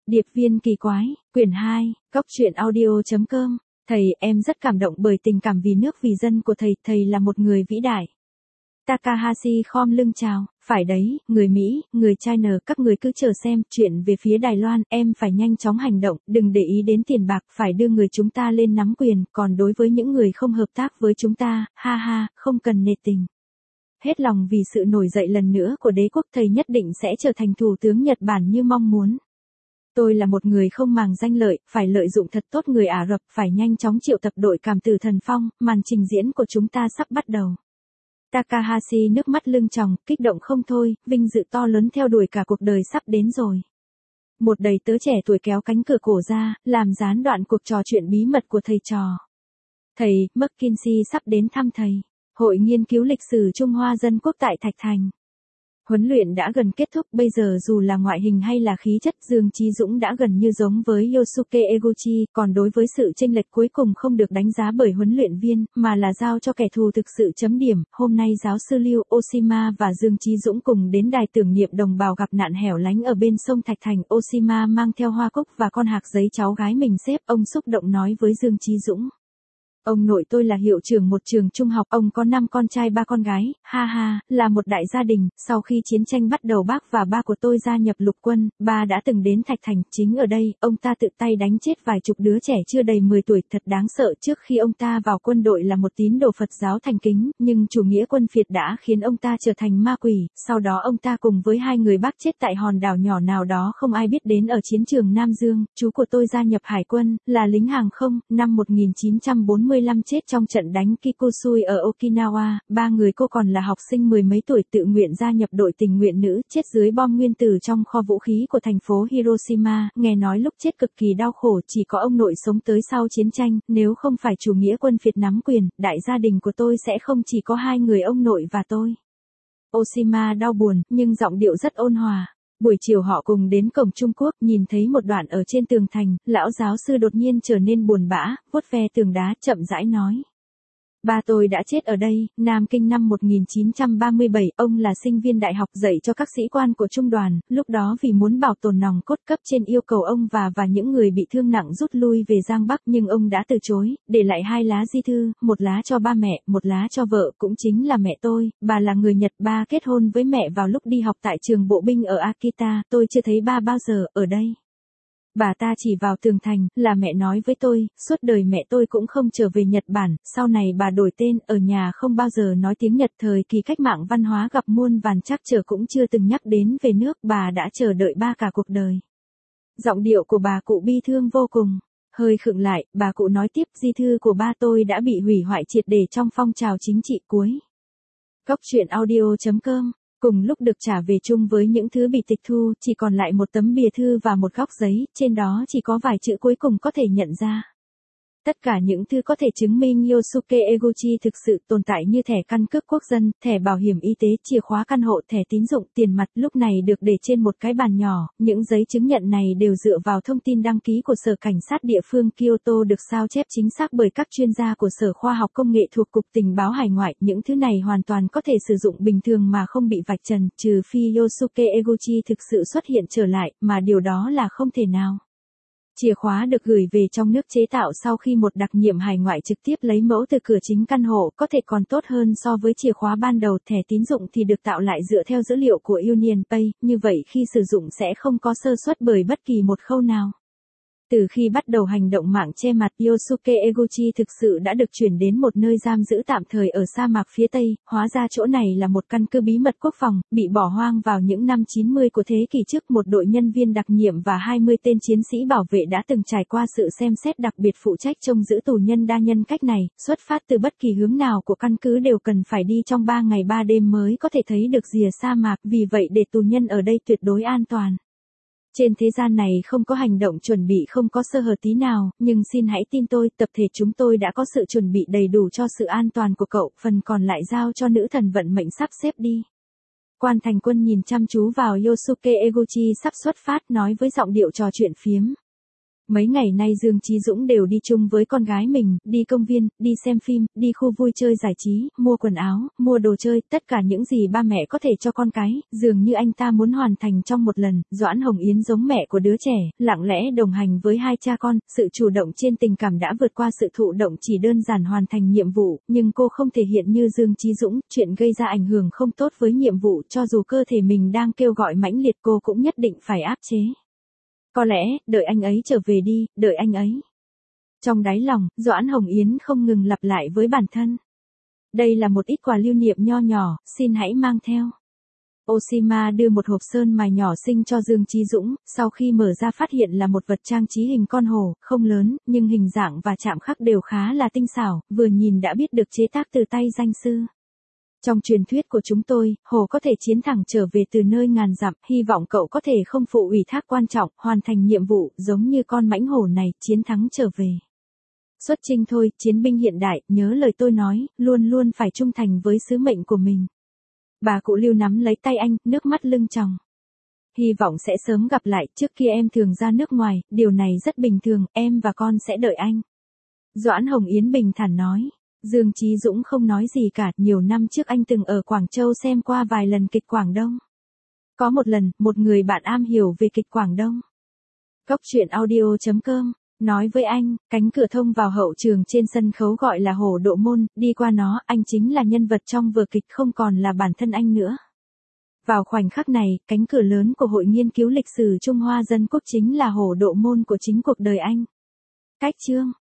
Điệp viên kỳ quái, quyển 2, coctruyện.audio.com. Thầy, em rất cảm động bởi tình cảm vì nước vì dân của thầy là một người vĩ đại. Takahashi khom lưng chào, phải đấy, người Mỹ, người China, các người cứ chờ xem, chuyện về phía Đài Loan, em phải nhanh chóng hành động, đừng để ý đến tiền bạc, phải đưa người chúng ta lên nắm quyền, còn đối với những người không hợp tác với chúng ta, ha ha, không cần nể tình. Hết lòng vì sự nổi dậy lần nữa của đế quốc, thầy nhất định sẽ trở thành thủ tướng Nhật Bản như mong muốn. Tôi là một người không màng danh lợi, phải lợi dụng thật tốt người Ả Rập, phải nhanh chóng triệu tập đội cảm tử thần phong, màn trình diễn của chúng ta sắp bắt đầu. Takahashi nước mắt lưng tròng, kích động không thôi, vinh dự to lớn theo đuổi cả cuộc đời sắp đến rồi. Một đầy tớ trẻ tuổi kéo cánh cửa cổ ra, làm gián đoạn cuộc trò chuyện bí mật của thầy trò. Thầy, McKinsey sắp đến thăm thầy. Hội nghiên cứu lịch sử Trung Hoa Dân Quốc tại Thạch Thành. Huấn luyện đã gần kết thúc, bây giờ dù là ngoại hình hay là khí chất, Dương Chí Dũng đã gần như giống với Yosuke Eguchi, còn đối với sự chênh lệch cuối cùng không được đánh giá bởi huấn luyện viên, mà là giao cho kẻ thù thực sự chấm điểm. Hôm nay giáo sư Lưu Oshima và Dương Chí Dũng cùng đến đài tưởng niệm đồng bào gặp nạn hẻo lánh ở bên sông Thạch Thành. Oshima mang theo hoa cúc và con hạc giấy cháu gái mình xếp, ông xúc động nói với Dương Chí Dũng. Ông nội tôi là hiệu trưởng một trường trung học, ông có 5 con trai 3 con gái, ha ha, là một đại gia đình. Sau khi chiến tranh bắt đầu bác và ba của tôi gia nhập lục quân, ba đã từng đến Thạch Thành, chính ở đây, ông ta tự tay đánh chết vài chục đứa trẻ chưa đầy 10 tuổi, thật đáng sợ. Trước khi ông ta vào quân đội là một tín đồ Phật giáo thành kính, nhưng chủ nghĩa quân phiệt đã khiến ông ta trở thành ma quỷ, sau đó ông ta cùng với 2 người bác chết tại hòn đảo nhỏ nào đó không ai biết đến ở chiến trường Nam Dương. Chú của tôi gia nhập hải quân, là lính hàng không, năm 1945 chết trong trận đánh Kikusui ở Okinawa, 3 người cô còn là học sinh mười mấy tuổi tự nguyện gia nhập đội tình nguyện nữ, chết dưới bom nguyên tử trong kho vũ khí của thành phố Hiroshima, nghe nói lúc chết cực kỳ đau khổ, chỉ có ông nội sống tới sau chiến tranh, nếu không phải chủ nghĩa quân phiệt nắm quyền, đại gia đình của tôi sẽ không chỉ có 2 người ông nội và tôi. Oshima đau buồn, nhưng giọng điệu rất ôn hòa. Buổi chiều họ cùng đến cổng Trung Quốc, nhìn thấy một đoạn ở trên tường thành, lão giáo sư đột nhiên trở nên buồn bã, vuốt ve tường đá, chậm rãi nói. Ba tôi đã chết ở đây, Nam Kinh năm 1937, ông là sinh viên đại học dạy cho các sĩ quan của trung đoàn, lúc đó vì muốn bảo tồn nòng cốt cấp trên yêu cầu ông và những người bị thương nặng rút lui về Giang Bắc nhưng ông đã từ chối, để lại 2 lá di thư, một lá cho ba mẹ, một lá cho vợ, cũng chính là mẹ tôi, bà là người Nhật, ba kết hôn với mẹ vào lúc đi học tại trường bộ binh ở Akita, tôi chưa thấy ba bao giờ, ở đây. Bà ta chỉ vào tường thành, là mẹ nói với tôi, suốt đời mẹ tôi cũng không trở về Nhật Bản, sau này bà đổi tên, ở nhà không bao giờ nói tiếng Nhật, thời kỳ cách mạng văn hóa gặp muôn vàn trắc trở cũng chưa từng nhắc đến về nước, bà đã chờ đợi ba cả cuộc đời. Giọng điệu của bà cụ bi thương vô cùng. Hơi khựng lại, bà cụ nói tiếp, di thư của ba tôi đã bị hủy hoại triệt để trong phong trào chính trị cuối. Coctruyện.audio.com. Cùng lúc được trả về chung với những thứ bị tịch thu, chỉ còn lại một tấm bìa thư và một góc giấy, trên đó chỉ có vài chữ cuối cùng có thể nhận ra. Tất cả những thứ có thể chứng minh Yosuke Eguchi thực sự tồn tại như thẻ căn cước quốc dân, thẻ bảo hiểm y tế, chìa khóa căn hộ, thẻ tín dụng, tiền mặt lúc này được để trên một cái bàn nhỏ. Những giấy chứng nhận này đều dựa vào thông tin đăng ký của Sở Cảnh sát địa phương Kyoto được sao chép chính xác bởi các chuyên gia của Sở Khoa học Công nghệ thuộc Cục Tình báo Hải ngoại. Những thứ này hoàn toàn có thể sử dụng bình thường mà không bị vạch trần, trừ phi Yosuke Eguchi thực sự xuất hiện trở lại, mà điều đó là không thể nào. Chìa khóa được gửi về trong nước chế tạo sau khi một đặc nhiệm hải ngoại trực tiếp lấy mẫu từ cửa chính căn hộ, có thể còn tốt hơn so với chìa khóa ban đầu. Thẻ tín dụng thì được tạo lại dựa theo dữ liệu của Union Pay, như vậy khi sử dụng sẽ không có sơ suất bởi bất kỳ một khâu nào. Từ khi bắt đầu hành động mạng che mặt, Yosuke Eguchi thực sự đã được chuyển đến một nơi giam giữ tạm thời ở sa mạc phía Tây, hóa ra chỗ này là một căn cứ bí mật quốc phòng, bị bỏ hoang vào những năm 90 của thế kỷ trước. Một đội nhân viên đặc nhiệm và 20 tên chiến sĩ bảo vệ đã từng trải qua sự xem xét đặc biệt phụ trách trông giữ tù nhân đa nhân cách này, xuất phát từ bất kỳ hướng nào của căn cứ đều cần phải đi trong 3 ngày 3 đêm mới có thể thấy được rìa sa mạc, vì vậy để tù nhân ở đây tuyệt đối an toàn. Trên thế gian này không có hành động chuẩn bị không có sơ hở tí nào, nhưng xin hãy tin tôi, tập thể chúng tôi đã có sự chuẩn bị đầy đủ cho sự an toàn của cậu, phần còn lại giao cho nữ thần vận mệnh sắp xếp đi. Quan Thành Quân nhìn chăm chú vào Yosuke Eguchi sắp xuất phát, nói với giọng điệu trò chuyện phiếm. Mấy ngày nay Dương Chí Dũng đều đi chung với con gái mình, đi công viên, đi xem phim, đi khu vui chơi giải trí, mua quần áo, mua đồ chơi, tất cả những gì ba mẹ có thể cho con cái, dường như anh ta muốn hoàn thành trong một lần. Doãn Hồng Yến giống mẹ của đứa trẻ, lặng lẽ đồng hành với hai cha con, sự chủ động trên tình cảm đã vượt qua sự thụ động chỉ đơn giản hoàn thành nhiệm vụ, nhưng cô không thể hiện như Dương Chí Dũng, chuyện gây ra ảnh hưởng không tốt với nhiệm vụ, cho dù cơ thể mình đang kêu gọi mãnh liệt cô cũng nhất định phải áp chế. Có lẽ, đợi anh ấy trở về đi, đợi anh ấy. Trong đáy lòng, Doãn Hồng Yến không ngừng lặp lại với bản thân. Đây là một ít quà lưu niệm nho nhỏ, xin hãy mang theo. Oshima đưa một hộp sơn mài nhỏ xinh cho Dương Chí Dũng, sau khi mở ra phát hiện là một vật trang trí hình con hổ, không lớn, nhưng hình dạng và chạm khắc đều khá là tinh xảo, vừa nhìn đã biết được chế tác từ tay danh sư. Trong truyền thuyết của chúng tôi, hổ có thể chiến thẳng trở về từ nơi ngàn dặm, hy vọng cậu có thể không phụ ủy thác quan trọng, hoàn thành nhiệm vụ, giống như con mãnh hổ này, chiến thắng trở về. Xuất chinh thôi, chiến binh hiện đại, nhớ lời tôi nói, luôn luôn phải trung thành với sứ mệnh của mình. Bà cụ Lưu nắm lấy tay anh, nước mắt lưng tròng. Hy vọng sẽ sớm gặp lại, trước kia em thường ra nước ngoài, điều này rất bình thường, em và con sẽ đợi anh. Doãn Hồng Yến bình thản nói. Dương Chí Dũng không nói gì cả, nhiều năm trước anh từng ở Quảng Châu xem qua vài lần kịch Quảng Đông. Có một lần, một người bạn am hiểu về kịch Quảng Đông. Cốc truyện audio.com nói với anh, cánh cửa thông vào hậu trường trên sân khấu gọi là Hổ Độ Môn, đi qua nó, anh chính là nhân vật trong vở kịch không còn là bản thân anh nữa. Vào khoảnh khắc này, cánh cửa lớn của Hội Nghiên cứu Lịch sử Trung Hoa Dân Quốc chính là Hổ Độ Môn của chính cuộc đời anh. Cách chương